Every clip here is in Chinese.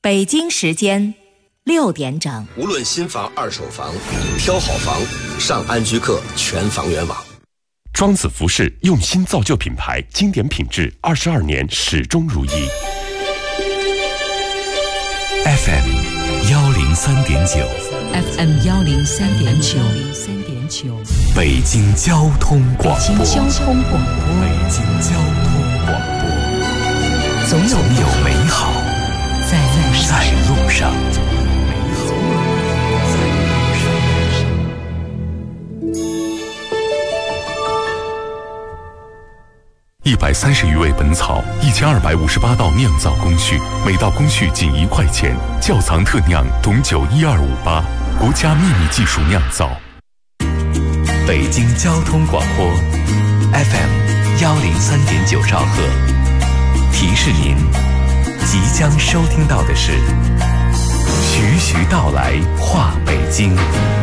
北京时间6点整。 无论新房、二手房，挑好房，上安居客全房源网。 庄子服饰用心造就品牌，经典品质，22年始终如一。 FM 103.9 FM 103.9 北京交通广播。 北京交通广播。 北京交通广播。总有美好在路上。130余味本草，1258道酿造工序，每道工序仅1块钱。窖藏特酿董酒1258，国家秘密技术酿造。北京交通广播 FM 103.9兆赫，提示您，即将收听到的是徐徐道来话北京。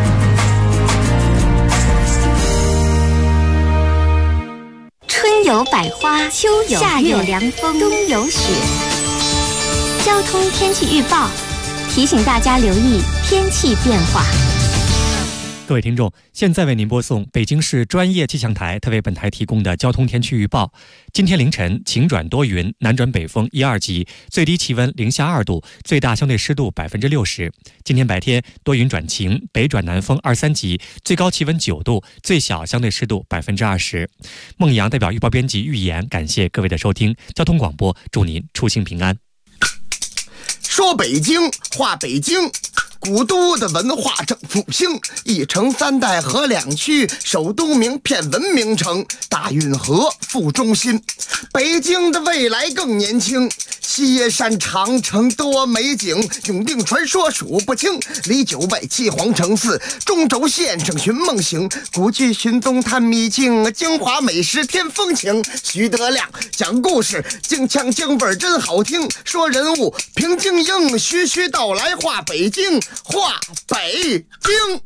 春有百花，秋有夏有凉风，冬有雪。交通天气预报提醒大家留意天气变化。 各位听众，现在为您播送北京市专业气象台特为本台提供的交通天气预报。今天凌晨晴转多云，南转北风1、2级，最低气温零下2度，最大相对湿度60%。今天白天多云转晴，北转南风2、3级，最高气温9度，最小相对湿度20%。孟阳代表预报编辑预言，感谢各位的收听。交通广播，祝您出行平安。 说北京话北京，古都的文化正复兴，一城3代河2区，首都名片文明城，大运河副中心。北京的未来更年轻，西山长城多美景，永定传说数不清，离9外7皇城4，中轴线上寻梦行，古迹寻踪探秘境，京华美食添风情。徐德亮讲故事，京腔京味真好听，说人物评京英，徐徐道来话北京，话北京。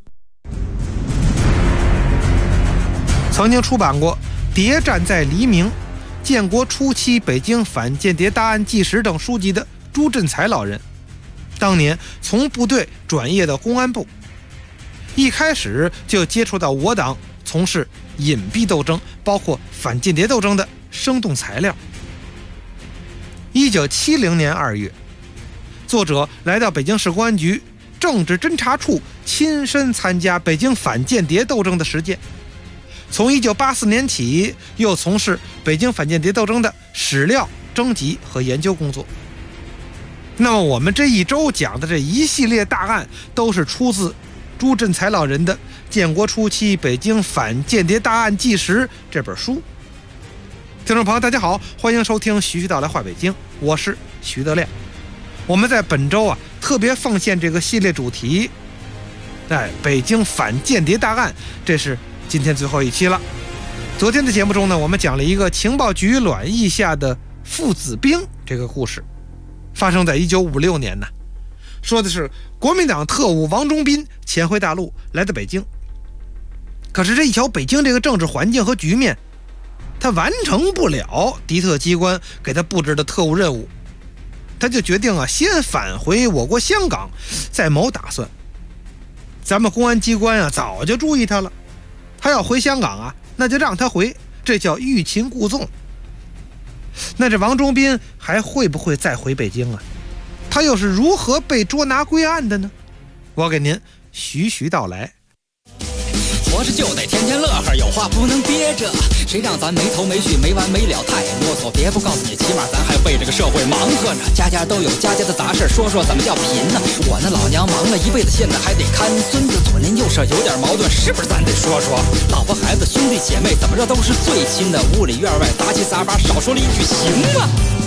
曾经出版过《谍战在黎明》《建国初期北京反间谍大案纪实》等书籍的朱振才老人，当年从部队转业到公安部，一开始就接触到我党从事隐蔽斗争，包括反间谍斗争的生动材料。1970年2月，作者来到北京市公安局政治侦查处，亲身参加北京反间谍斗争的实践。从1984年起，又从事北京反间谍斗争的史料征集和研究工作。那么我们这一周讲的这一系列大案，都是出自朱振才老人的《建国初期北京反间谍大案纪实》这本书。听众朋友大家好，欢迎收听徐徐道来话北京，我是徐德亮。我们在本周特别奉献这个系列主题，北京反间谍大案，这是今天最后一期了。昨天的节目中呢，我们讲了一个情报局卵意下的父子兵这个故事，发生在1956年呢。说的是国民党特务王忠斌潜回大陆，来到北京。可是这一瞧北京这个政治环境和局面，他完成不了敌特机关给他布置的特务任务，他就决定先返回我国香港，再谋打算。咱们公安机关早就注意他了，他要回香港那就让他回，这叫欲擒故纵。那这王忠斌还会不会再回北京他又是如何被捉拿归案的呢？我给您徐徐道来。 活着就得天天乐呵，有话不能憋着，谁让咱没头没绪没完没了太啰嗦。别不告诉你，起码咱还为这个社会忙活着，家家都有家家的杂事，说说怎么叫贫呢？我那老娘忙了一辈子，现在还得看孙子，左邻右舍有点矛盾，是不是咱得说说？老婆孩子兄弟姐妹怎么着都是最亲的，屋里院外杂七杂八，少说了一句行吗？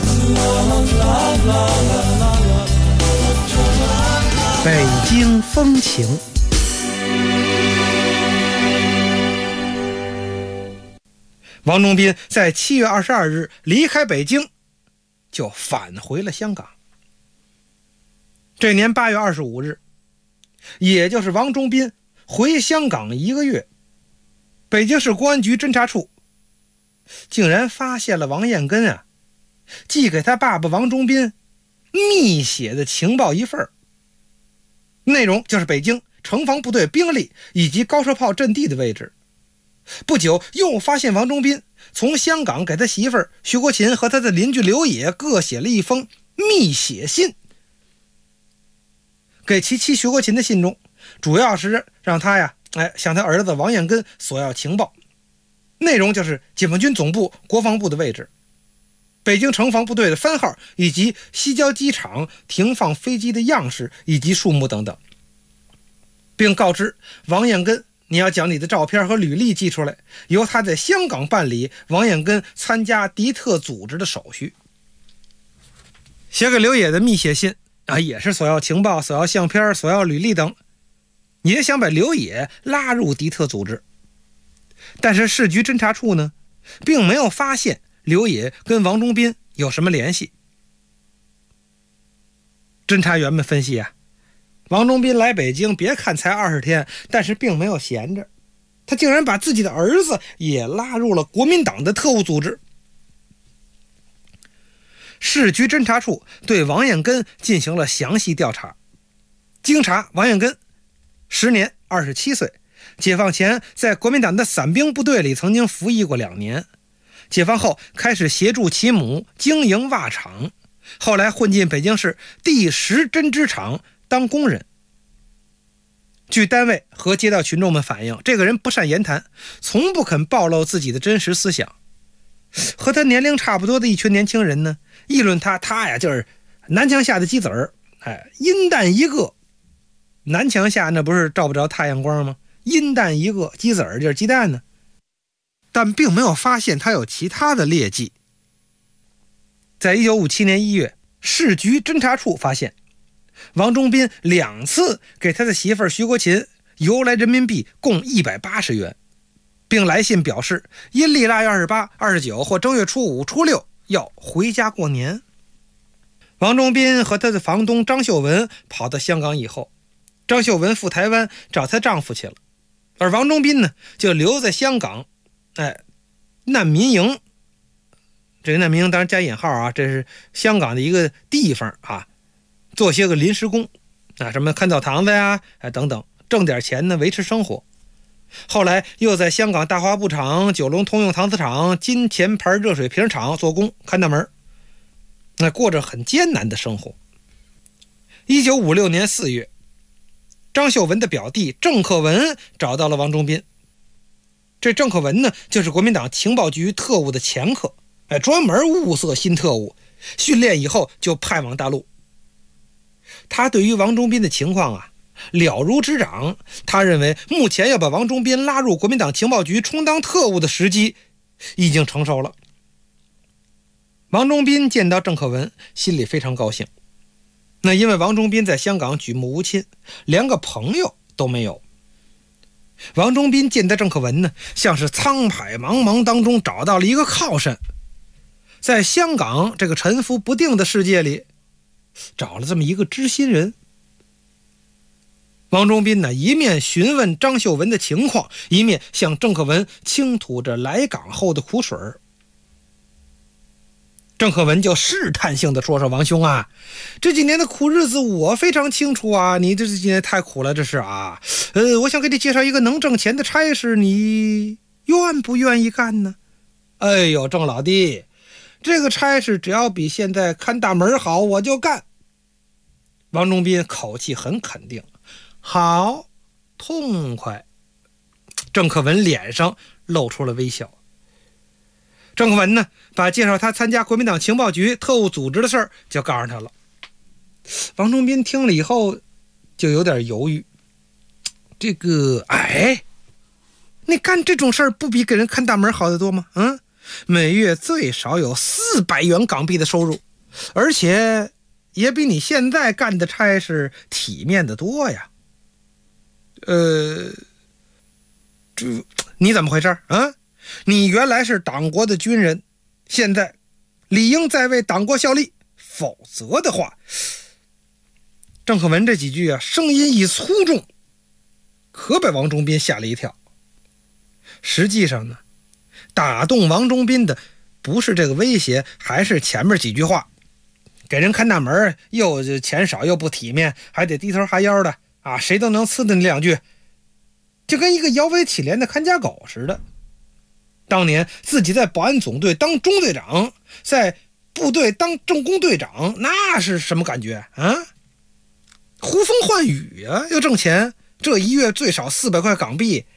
北京风情。王忠斌在7月22日离开北京，就返回了香港。这年8月25日，也就是王忠斌回香港1个月，北京市公安局侦查处竟然发现了王彦根寄给他爸爸王忠斌密写的情报一份，内容就是北京城防部队兵力以及高射炮阵地的位置。不久又发现王忠斌从香港给他媳妇儿徐国勤和他的邻居刘野各写了一封密写信。给其妻徐国勤的信中，主要是让他向他儿子王彦根索要情报，内容就是解放军总部、国防部的位置、北京城防部队的番号，以及西郊机场停放飞机的样式以及数目等等，并告知王彦根，你要将你的照片和履历寄出来，由他在香港办理王彦根参加敌特组织的手续。写给刘野的密写信也是索要情报、索要相片、索要履历等，也想把刘野拉入敌特组织。但是市局侦察处呢，并没有发现刘野跟王忠斌有什么联系。侦察员们分析王忠斌来北京别看才20天，但是并没有闲着，他竟然把自己的儿子也拉入了国民党的特务组织。市局侦察处对王彦根进行了详细调查，经查，王彦根时年27岁，解放前在国民党的伞兵部队里曾经服役过2年，解放后开始协助其母经营袜厂，后来混进北京市第10针织厂当工人。据单位和街道群众们反映，这个人不善言谈，从不肯暴露自己的真实思想。和他年龄差不多的一群年轻人呢，议论他就是南墙下的鸡子儿，阴蛋一个。南墙下那不是照不着太阳光吗？阴蛋一个，鸡子儿就是鸡蛋呢。但并没有发现他有其他的劣迹。在1957年1月，市局侦察处发现王忠斌2次给他的媳妇儿徐国勤邮来人民币共180元，并来信表示阴历腊月28、29或正月初5、初6要回家过年。王忠斌和他的房东张秀文跑到香港以后，张秀文赴台湾找她丈夫去了，而王忠斌呢就留在香港难民营。这个难民营当然加引号这是香港的一个地方做些个临时工什么看澡堂子等等，挣点钱呢维持生活。后来又在香港大华布厂、九龙通用搪瓷厂、金钱牌热水瓶厂做工看大门，过着很艰难的生活。1956年4月，张秀文的表弟郑克文找到了王忠斌。这郑克文呢，就是国民党情报局特务的前科，专门物色新特务，训练以后就派往大陆。他对于王忠斌的情况了如指掌，他认为目前要把王忠斌拉入国民党情报局充当特务的时机已经成熟了。王忠斌见到郑克文，心里非常高兴。因为王忠斌在香港举目无亲，连个朋友都没有。王忠斌见到郑克文呢，像是沧海茫茫当中找到了一个靠山，在香港这个沉浮不定的世界里找了这么一个知心人。王忠斌呢，一面询问张秀文的情况，一面向郑克文倾吐着来港后的苦水。郑克文就试探性的说：“王兄这几年的苦日子我非常清楚你这几年太苦了，这是我想给你介绍一个能挣钱的差事，你愿不愿意干呢？”哎呦，郑老弟，这个差事只要比现在看大门好，我就干。王忠斌口气很肯定：“好，痛快。”郑克文脸上露出了微笑。郑克文呢，把介绍他参加国民党情报局特务组织的事儿就告诉他了。王忠斌听了以后就有点犹豫，你干这种事儿不比给人看大门好得多吗？每月最少有400元港币的收入，而且也比你现在干的差事体面得多呀。你怎么回事你原来是党国的军人，现在理应在为党国效力，否则的话。郑克文这几句声音一粗重，可把王忠斌吓了一跳。实际上呢，打动王忠斌的不是这个威胁，还是前面几句话。 给人看大门，又钱少又不体面，还得低头哈腰的啊，谁都能呲的你2句，就跟一个摇尾乞怜的看家狗似的。当年自己在保安总队当中队长，在部队当政工队长，那是什么感觉啊？呼风唤雨啊，又挣钱，这1月最少400块港币。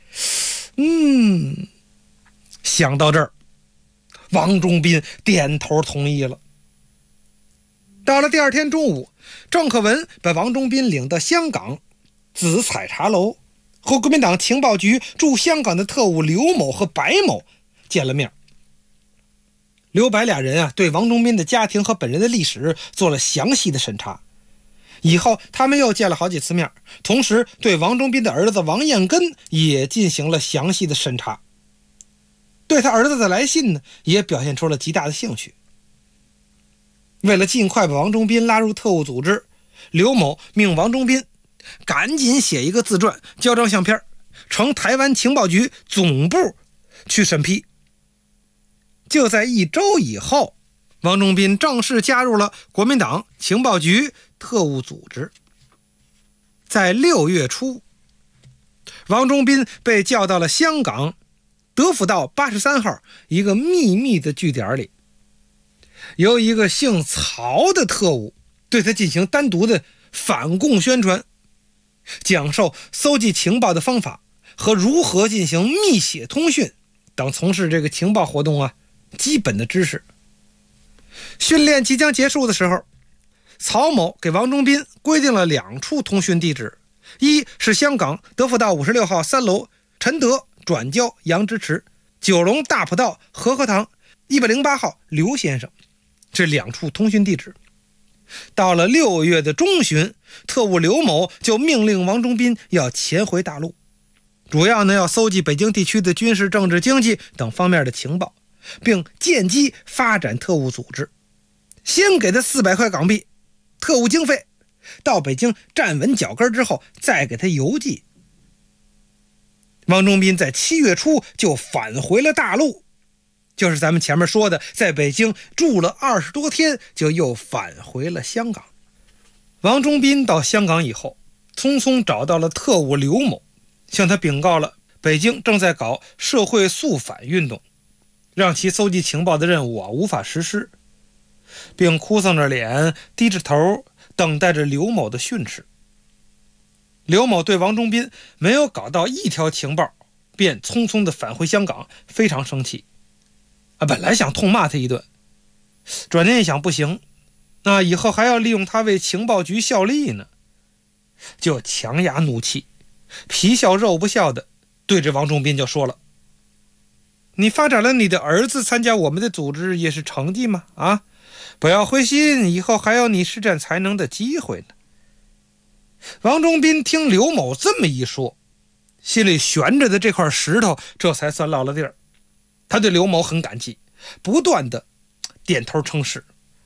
想到这儿，王忠斌点头同意了。到了第2天中午，郑克文把王忠斌领到香港紫采茶楼，和国民党情报局驻香港的特务刘某和白某见了面。刘白俩人对王忠斌的家庭和本人的历史做了详细的审查。以后他们又见了好几次面，同时对王忠斌的儿子王彦根也进行了详细的审查。对他儿子的来信呢，也表现出了极大的兴趣。为了尽快把王忠斌拉入特务组织，刘某命王忠斌赶紧写一个自传，交张相片，呈台湾情报局总部去审批。就在1周以后，王忠斌正式加入了国民党情报局特务组织。在6月初，王忠斌被叫到了香港德辅道83号一个秘密的据点里，由一个姓曹的特务对他进行单独的反共宣传，讲授搜集情报的方法和如何进行密写通讯等从事这个情报活动基本的知识。训练即将结束的时候，曹某给王忠斌规定了2处通讯地址，一是香港德辅道56号3楼陈德转交杨之池，九龙大埔道和合堂108号刘先生，这2处通讯地址。到了6月的中旬，特务刘某就命令王忠斌要前回大陆，主要要搜集北京地区的军事、政治、经济等方面的情报，并建基发展特务组织。先给他400块港币特务经费，到北京站稳脚跟之后再给他邮寄。王忠斌在7月初就返回了大陆，就是咱们前面说的，在北京住了20多天，就又返回了香港。王忠斌到香港以后，匆匆找到了特务刘某，向他禀告了北京正在搞社会肃反运动，让其搜集情报的任务无法实施，并哭丧着脸低着头等待着刘某的训斥。刘某对王忠斌没有搞到1条情报便匆匆地返回香港非常生气，本来想痛骂他一顿，转念一想不行，那以后还要利用他为情报局效力呢，就强压怒气，皮笑肉不笑的对着王忠斌就说了：你发展了你的儿子参加我们的组织也是成绩吗？不要灰心，以后还有你施展才能的机会呢。王忠斌听刘某这么一说，心里悬着的这块石头这才算落了地儿。他对刘某很感激，不断的点头称是。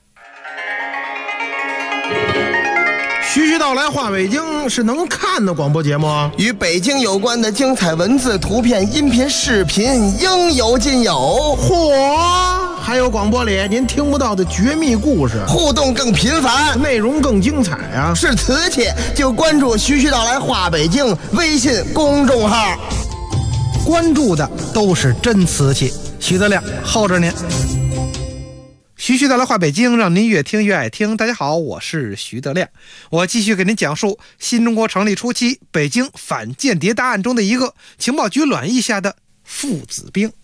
徐徐道来话北京是能看的广播节目啊， 与北京有关的精彩文字、图片、音频、视频应有尽有。 嚯，还有广播里您听不到的绝密故事， 互动更频繁， 内容更精彩啊！ 是瓷器就关注徐徐道来话北京微信公众号， 关注的都是真瓷器。徐德亮候着您。徐徐道来话北京，让您越听越爱听。大家好，我是徐德亮，我继续给您讲述新中国成立初期北京反间谍大案中的一个情报局卵意下的父子兵。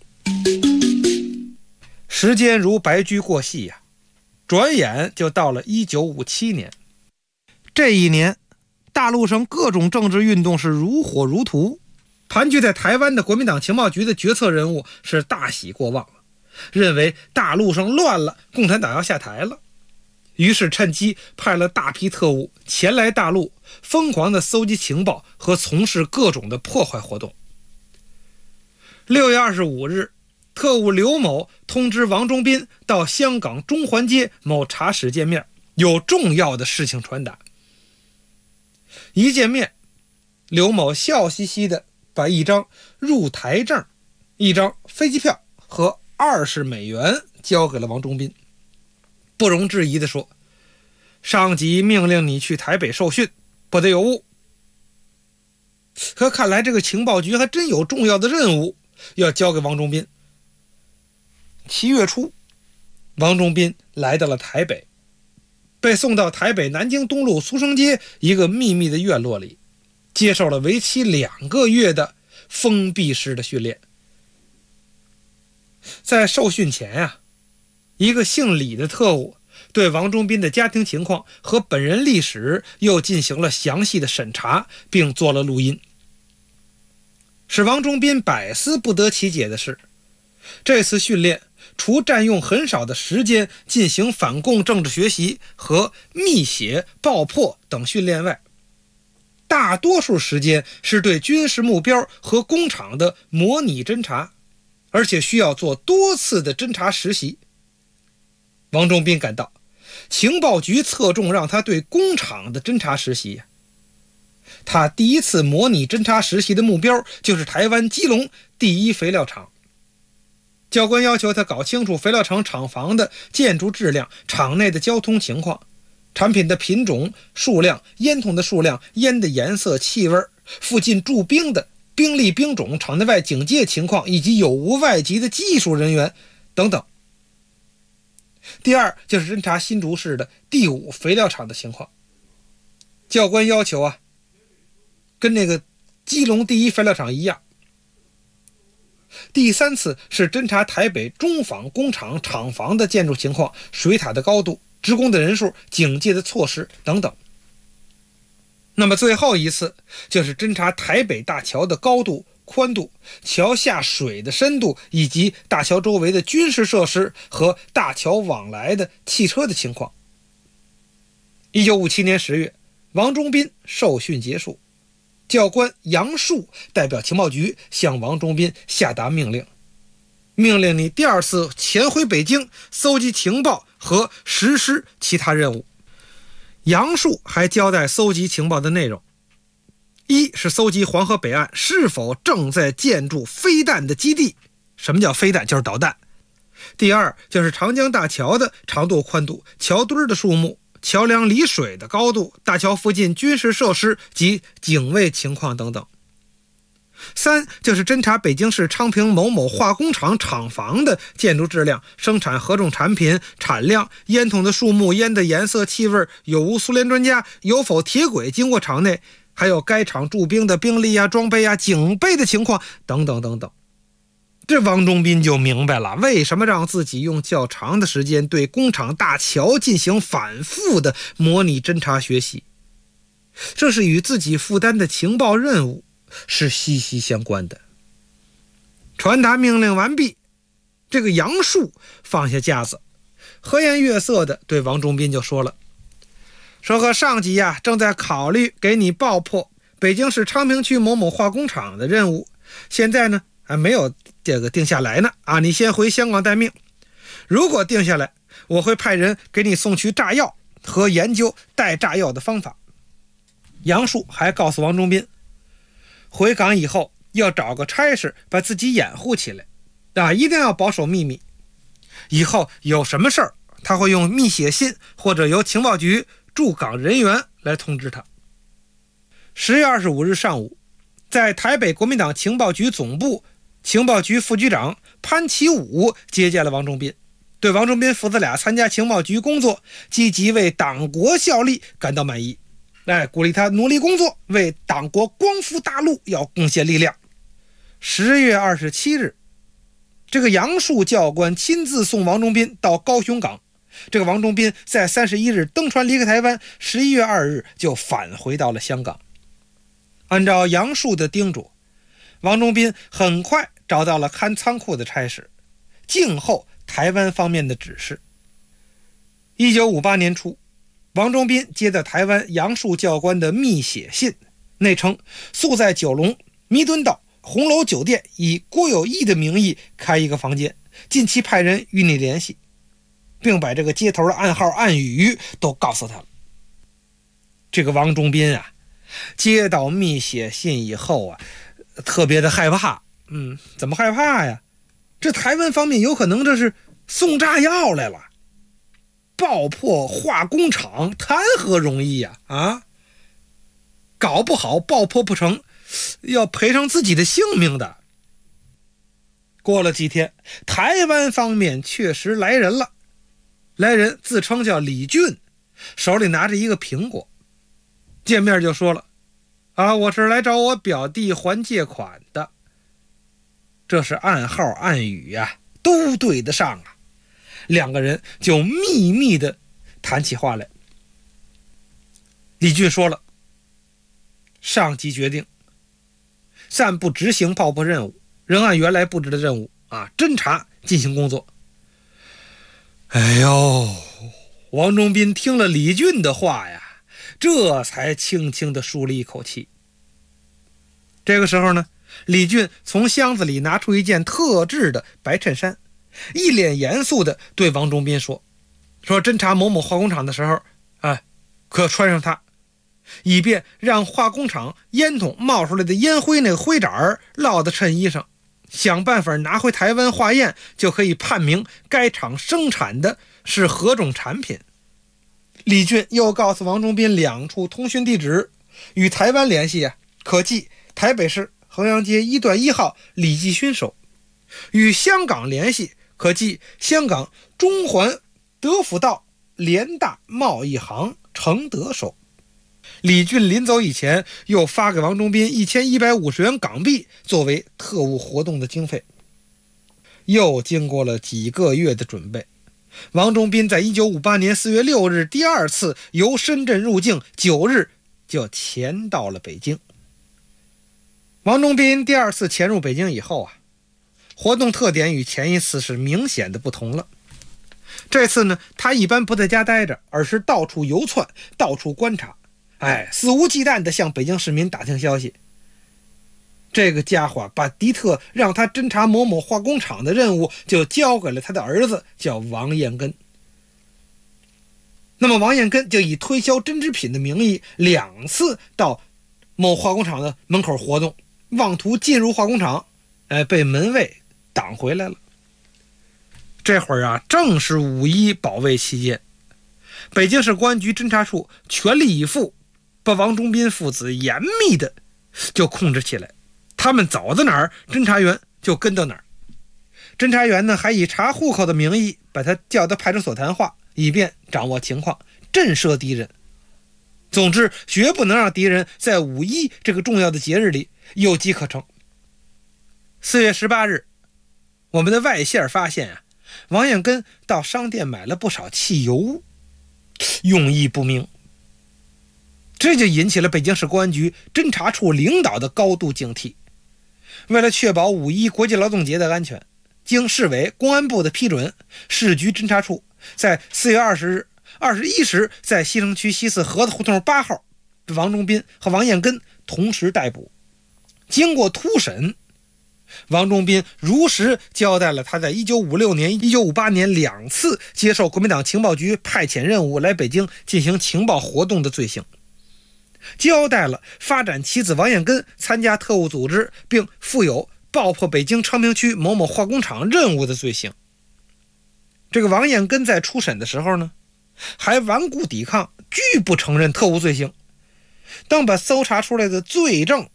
时间如白驹过隙转眼就到了1957年。这一年，大陆上各种政治运动是如火如荼，盘踞在台湾的国民党情报局的决策人物是大喜过望，认为大陆上乱了，共产党要下台了，于是趁机派了大批特务前来大陆，疯狂地搜集情报和从事各种的破坏活动。6月25日，特务刘某通知王忠斌到香港中环街某茶室见面，有重要的事情传达。一见面，刘某笑嘻嘻地把一张入台证、一张飞机票和20美元交给了王忠斌，不容置疑地说： 上级命令你去台北受训，不得有误。可看来这个情报局还真有重要的任务要交给王忠斌。7月初，王忠斌来到了台北，被送到台北南京东路苏生街一个秘密的院落里，接受了为期2个月的封闭式的训练。在受训前一个姓李的特务对王忠斌的家庭情况和本人历史又进行了详细的审查，并做了录音。使王忠斌百思不得其解的是，这次训练除占用很少的时间进行反共政治学习和密写、爆破等训练外，大多数时间是对军事目标和工厂的模拟侦察，而且需要做多次的侦察实习。王忠斌感到情报局侧重让他对工厂的侦察实习。他第一次模拟侦察实习的目标就是台湾基隆第一肥料厂。教官要求他搞清楚肥料厂厂房的建筑质量、厂内的交通情况、产品的品种、数量、烟筒的数量、烟的颜色、气味、附近驻兵的兵力、兵种、厂内外警戒情况，以及有无外籍的技术人员等等。第二就是侦查新竹市的第5肥料厂的情况。教官要求跟那个基隆第一肥料厂一样。第3次是侦查台北中纺工厂厂房的建筑情况、水塔的高度、职工的人数、警戒的措施等等。那么最后一次就是侦查台北大桥的高度、宽度、桥下水的深度，以及大桥周围的军事设施和大桥往来的汽车的情况。1957年10月，王忠斌受训结束，教官杨树代表情报局向王忠斌下达命令，命令你第2次潜回北京搜集情报和实施其他任务。杨树还交代搜集情报的内容：一是搜集黄河北岸是否正在建筑飞弹的基地，什么叫飞弹？就是导弹。第二就是长江大桥的长度、宽度、桥墩的数目、桥梁离水的高度、大桥附近军事设施及警卫情况等等。3就是侦查北京市昌平某某化工厂厂房的建筑质量、生产何种产品、产量、烟筒的数目、烟的颜色、气味、有无苏联专家、有否铁轨经过厂内，还有该厂驻兵的兵力装备警备的情况等等等等。这王忠斌就明白了为什么让自己用较长的时间对工厂大桥进行反复的模拟侦察学习，这是与自己负担的情报任务是息息相关的。传达命令完毕，这个杨树放下架子，和颜悦色的对王忠斌就说了，说和上级正在考虑给你爆破北京市昌平区某某化工厂的任务，现在呢还没有这个定下来呢你先回香港待命，如果定下来，我会派人给你送去炸药和研究带炸药的方法。杨树还告诉王忠斌，回港以后要找个差事把自己掩护起来一定要保守秘密，以后有什么事儿他会用密写信或者由情报局驻港人员来通知他。10月25日上午，在台北国民党情报局总部，情报局副局长潘其武接见了王忠斌，对王忠斌父子俩参加情报局工作，积极为党国效力感到满意，鼓励他努力工作，为党国光复大陆要贡献力量。10月27日，这个杨树教官亲自送王忠斌到高雄港，这个王忠斌在31日登船离开台湾，11月2日就返回到了香港。按照杨树的叮嘱，王忠斌很快找到了看仓库的差事，静候台湾方面的指示。1958年初，王忠斌接到台湾杨树教官的密写信，内称素在九龙弥敦道红楼酒店以郭有义的名义开一个房间，近期派人与你联系，并把这个接头的暗号暗语都告诉他了。这个王忠斌接到密写信以后特别的害怕。怎么害怕呀？这台湾方面有可能这是送炸药来了。 爆破化工厂谈何容易呀！搞不好爆破不成，要赔上自己的性命的。过了几天，台湾方面确实来人了。来人自称叫李俊，手里拿着一个苹果，见面就说了：“我是来找我表弟还借款的。”这是暗号暗语都对得上啊。两个人就秘密地谈起话来。李俊说了，上级决定暂不执行爆破任务，仍按原来布置的任务侦查进行工作。哎呦，王忠斌听了李俊的话这才轻轻地舒了一口气。这个时候呢，李俊从箱子里拿出一件特制的白衬衫，一脸严肃地对王忠斌说侦查某某化工厂的时候可穿上它，以便让化工厂烟筒冒出来的烟灰那个灰渣落到衬衣上，想办法拿回台湾化验，就可以判明该厂生产的是何种产品。李俊又告诉王忠斌2处通讯地址，与台湾联系可寄台北市衡阳街1段1号李继勋手，与香港联系可寄香港中环德辅道联大贸易行承德手。李俊临走以前又发给王忠斌1150元港币作为特务活动的经费。又经过了几个月的准备，王忠斌在1958年4月6日第2次由深圳入境，9日就潜到了北京。王忠斌第2次潜入北京以后活动特点与前一次是明显的不同了。这次呢，他一般不在家待着，而是到处游窜，到处观察，肆无忌惮地向北京市民打听消息。这个家伙把迪特让他侦查某某化工厂的任务就交给了他的儿子，叫王彦根。那么王彦根就以推销针织品的名义2次到某化工厂的门口活动，妄图进入化工厂，被门卫挡回来了。这会儿正是5·1保卫期间，北京市公安局侦查处全力以赴，把王忠斌父子严密的就控制起来。他们走到哪儿，侦查员就跟到哪儿。侦查员呢，还以查户口的名义把他叫到派出所谈话，以便掌握情况，震慑敌人。总之，绝不能让敌人在5·1这个重要的节日里有机可乘。4月18日，我们的外线发现王彦根到商店买了不少汽油，用意不明。这就引起了北京市公安局侦查处领导的高度警惕。为了确保5·1国际劳动节的安全，经市委公安部的批准，市局侦查处在4月20日21时在西城区西四河子胡同8号王忠斌和王彦根同时逮捕。经过突审，王忠斌如实交代了他在1956年、1958年2次接受国民党情报局派遣任务来北京进行情报活动的罪行，交代了发展其子王彦根参加特务组织并负有爆破北京昌平区某某化工厂任务的罪行。这个王彦根在初审的时候呢，还顽固抵抗，拒不承认特务罪行。当把搜查出来的罪证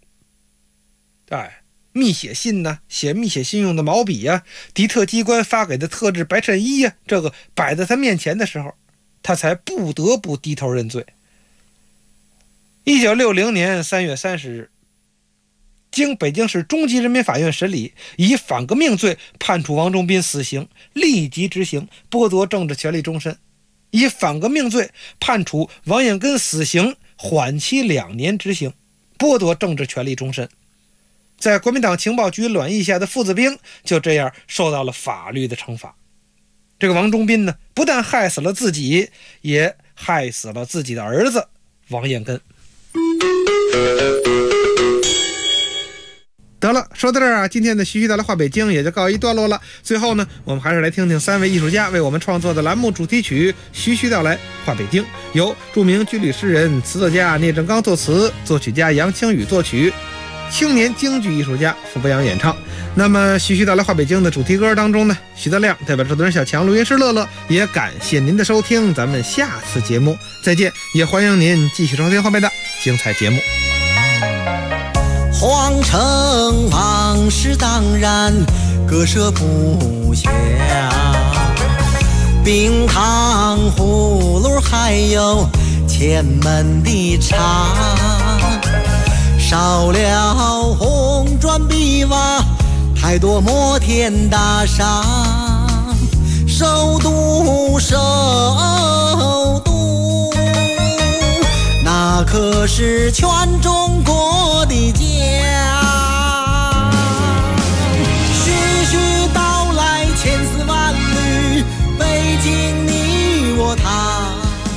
密写信写密写信用的毛笔敌特机关发给的特制白衬衣这个摆在他面前的时候，他才不得不低头认罪。1960年3月30日，经北京市中级人民法院审理，以反革命罪判处王忠斌死刑，立即执行，剥夺政治权利终身；以反革命罪判处王彦根死刑，缓期2年执行，剥夺政治权利终身。在国民党情报局卵意下的父子兵就这样受到了法律的惩罚。这个王忠斌呢，不但害死了自己，也害死了自己的儿子王彦根。得了，说到这儿今天的徐徐道来话北京也就告一段落了。最后呢，我们还是来听听3位艺术家为我们创作的栏目主题曲《徐徐道来话北京》，由著名军旅诗人、词作家聂正刚作词，作曲家杨清宇作曲。 青年京剧艺术家傅博洋演唱。那么徐徐到来话北京的主题歌当中呢，徐德亮代表制作人小强、录音师乐乐，也感谢您的收听，咱们下次节目再见，也欢迎您继续收听后面的精彩节目。 皇城往事当然割舍不下，冰糖葫芦还有前门的茶，少了红砖碧瓦，太多摩天大厦，首都首都，那可是全中国的家。徐徐道来千丝万缕，北京你我他。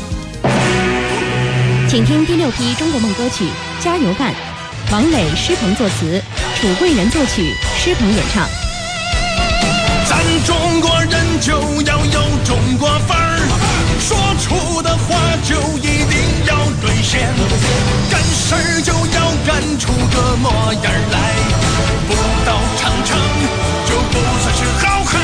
请听第6批中国梦歌曲《加油干》，王磊、施鹏作词，楚贵人作曲，施鹏演唱。 咱中国人就要有中国范儿，说出的话就一定要兑现，干事儿就要干出个模样来，不到长城就不算是好汉。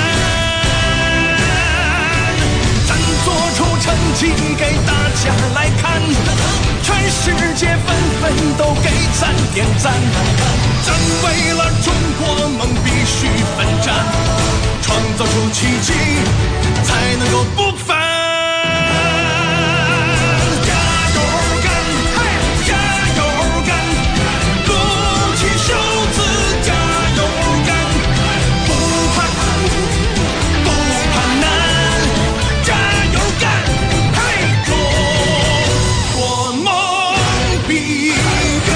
咱做出成绩给大家来看，全世界纷纷都给咱点赞。咱为了中国梦必须奋战，创造出奇迹才能够不凡。加油干，加油干，鼓起袖子加油干，不怕苦不怕难，加油干，中国梦必干。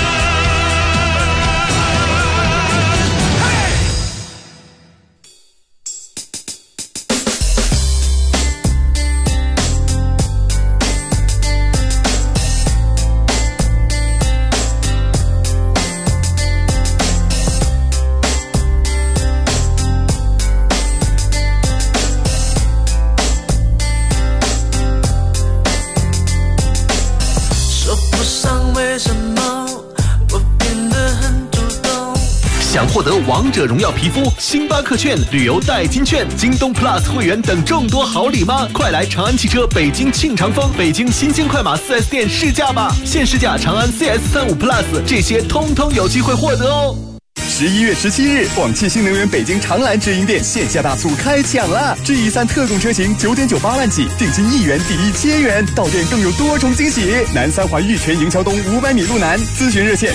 想获得王者荣耀皮肤、星巴克券、旅游代金券、京东 Plus 会员等众多好礼吗？快来长安汽车北京庆长丰、北京新兴快马 4S 店试驾吧！现试驾长安 CS35 Plus， 这些通通有机会获得哦。 11月17日，广汽新能源北京长蓝直营店线下大促开抢了 ！G13 特供车型9.98万起，定金1元抵1000元，到店更有多重惊喜！南三环玉泉营桥东500米路南，咨询热线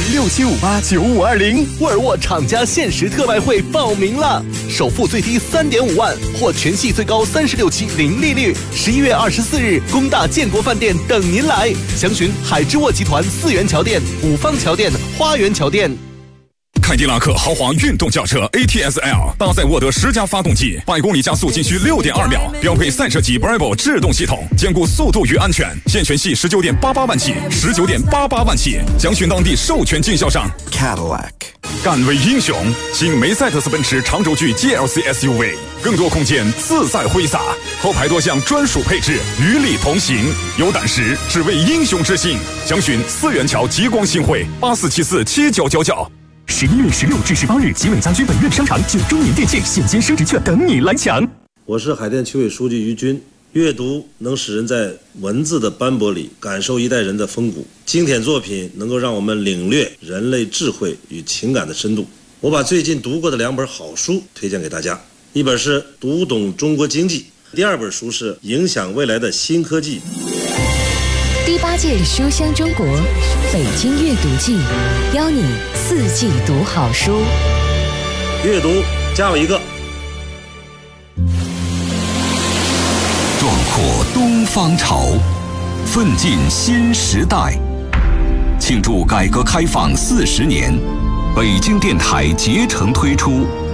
01067589520。 沃尔沃厂家限时特卖会报名了，首付最低3.5万，或全系最高36期零利率。11月24日，工大建国饭店等您来，详询海之沃集团4元桥店、五方桥店、花园桥店。 凯迪拉克豪华运动轿车 ATS-L 搭载沃德10加发动机，100公里加速仅需6.2秒，标配赛车级 Bravo 制动系统，兼顾速度与安全。现全系19.88万起，19.88万起，详询当地授权经销商。 Cadillac， 敢为英雄，新梅赛德斯奔驰长轴距 GLC SUV， 更多空间自在挥洒，后排多项专属配置，与你同行。有胆识，只为英雄之心。详询4元桥极光新会84747999。 11月16至18日，吉伟家居本院商场9周年店庆现金升值券等你来抢。 我是海淀区委书记于军。阅读能使人在文字的斑驳里感受一代人的风骨，经典作品能够让我们领略人类智慧与情感的深度。我把最近读过的2本好书推荐给大家，一本是《读懂中国经济》，第2本书是《影响未来的新科技》。 第8届书香中国北京阅读季，邀你4季读好书。 阅读加我一个。 壮阔东方潮，奋进新时代。庆祝改革开放40年，北京电台竭诚推出